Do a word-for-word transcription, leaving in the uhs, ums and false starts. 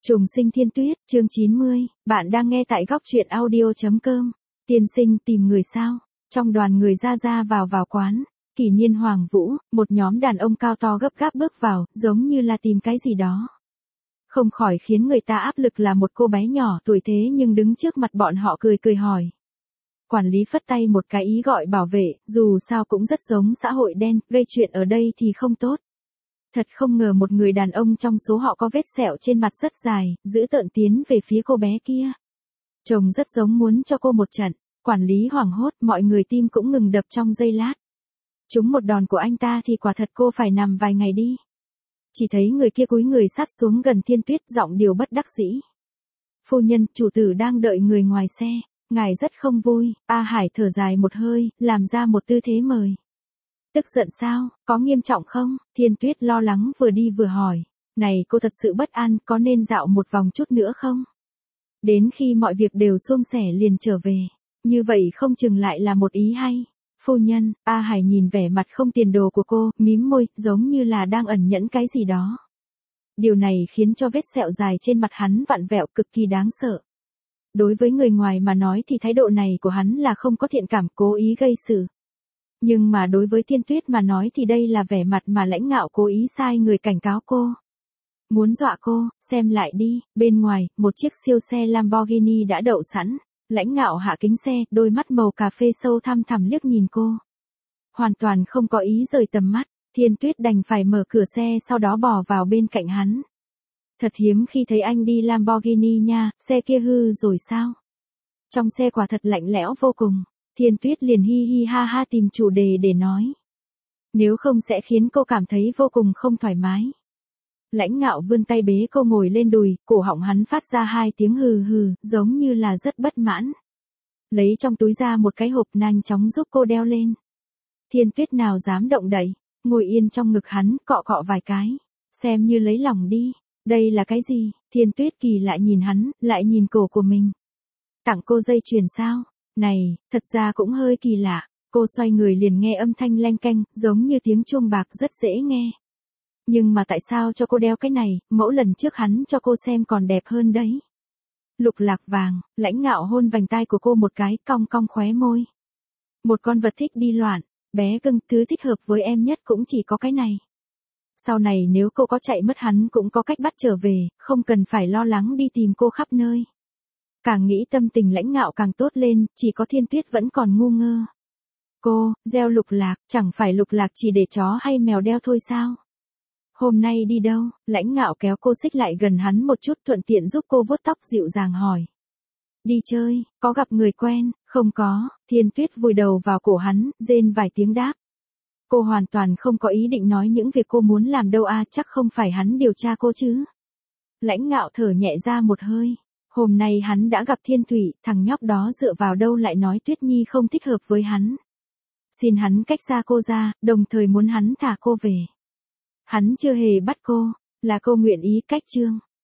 Trùng sinh Thiên Tuyết, chương chín mươi, bạn đang nghe tại góc truyện audio.com. Tiên sinh tìm người sao? Trong đoàn người ra ra vào vào quán, Kỷ Nhiên Hoàng Vũ, một nhóm đàn ông cao to gấp gáp bước vào, giống như là tìm cái gì đó. Không khỏi khiến người ta áp lực là một cô bé nhỏ tuổi thế nhưng đứng trước mặt bọn họ cười cười hỏi. Quản lý phất tay một cái ý gọi bảo vệ, dù sao cũng rất giống xã hội đen, gây chuyện ở đây thì không tốt. Thật không ngờ một người đàn ông trong số họ có vết sẹo trên mặt rất dài, giữ tợn tiến về phía cô bé kia. Trông rất giống muốn cho cô một trận, quản lý hoảng hốt, mọi người tim cũng ngừng đập trong giây lát. Trúng một đòn của anh ta thì quả thật cô phải nằm vài ngày đi. Chỉ thấy người kia cúi người sát xuống gần Thiên Tuyết, giọng điều bất đắc dĩ. Phu nhân, chủ tử đang đợi người ngoài xe, ngài rất không vui. A Hải thở dài một hơi, làm ra một tư thế mời. Tức giận sao, có nghiêm trọng không? Thiên Tuyết lo lắng vừa đi vừa hỏi. Này cô thật sự bất an, có nên dạo một vòng chút nữa không? Đến khi mọi việc đều suôn sẻ liền trở về. Như vậy không chừng lại là một ý hay. Phu nhân, A Hải nhìn vẻ mặt không tiền đồ của cô, mím môi, giống như là đang ẩn nhẫn cái gì đó. Điều này khiến cho vết sẹo dài trên mặt hắn vặn vẹo cực kỳ đáng sợ. Đối với người ngoài mà nói thì thái độ này của hắn là không có thiện cảm, cố ý gây sự. Nhưng mà đối với Thiên Tuyết mà nói thì đây là vẻ mặt mà lãnh ngạo cố ý sai người cảnh cáo cô. Muốn dọa cô, xem lại đi, bên ngoài, một chiếc siêu xe Lamborghini đã đậu sẵn. Lãnh ngạo hạ kính xe, đôi mắt màu cà phê sâu thăm thẳm liếc nhìn cô. Hoàn toàn không có ý rời tầm mắt, Thiên Tuyết đành phải mở cửa xe sau đó bò vào bên cạnh hắn. Thật hiếm khi thấy anh đi Lamborghini nha, xe kia hư rồi sao? Trong xe quả thật lạnh lẽo vô cùng. Thiên Tuyết liền hi hi ha ha tìm chủ đề để nói. Nếu không sẽ khiến cô cảm thấy vô cùng không thoải mái. Lãnh ngạo vươn tay bế cô ngồi lên đùi, cổ họng hắn phát ra hai tiếng hừ hừ, giống như là rất bất mãn. Lấy trong túi ra một cái hộp nhanh chóng giúp cô đeo lên. Thiên Tuyết nào dám động đậy, ngồi yên trong ngực hắn, cọ cọ vài cái. Xem như lấy lòng đi, đây là cái gì? Thiên Tuyết kỳ lại nhìn hắn, lại nhìn cổ của mình. Tặng cô dây chuyền sao? Này, thật ra cũng hơi kỳ lạ, cô xoay người liền nghe âm thanh leng keng, giống như tiếng chuông bạc rất dễ nghe. Nhưng mà tại sao cho cô đeo cái này, mẫu lần trước hắn cho cô xem còn đẹp hơn đấy. Lục lạc vàng, lãnh ngạo hôn vành tai của cô một cái, cong cong khóe môi. Một con vật thích đi loạn, bé cưng, thứ thích hợp với em nhất cũng chỉ có cái này. Sau này nếu cô có chạy mất hắn cũng có cách bắt trở về, không cần phải lo lắng đi tìm cô khắp nơi. Càng nghĩ tâm tình lãnh ngạo càng tốt lên, chỉ có Thiên Tuyết vẫn còn ngu ngơ. Cô, gieo lục lạc, chẳng phải lục lạc chỉ để chó hay mèo đeo thôi sao? Hôm nay đi đâu? Lãnh ngạo kéo cô xích lại gần hắn một chút, thuận tiện giúp cô vuốt tóc, dịu dàng hỏi. Đi chơi, có gặp người quen? Không có. Thiên Tuyết vùi đầu vào cổ hắn, rên vài tiếng đáp. Cô hoàn toàn không có ý định nói những việc cô muốn làm đâu à, chắc không phải hắn điều tra cô chứ. Lãnh ngạo thở nhẹ ra một hơi. Hôm nay hắn đã gặp Thiên Thủy, thằng nhóc đó dựa vào đâu lại nói Tuyết Nhi không thích hợp với hắn. Xin hắn cách xa cô ra, đồng thời muốn hắn thả cô về. Hắn chưa hề bắt cô, là cô nguyện ý cách chương.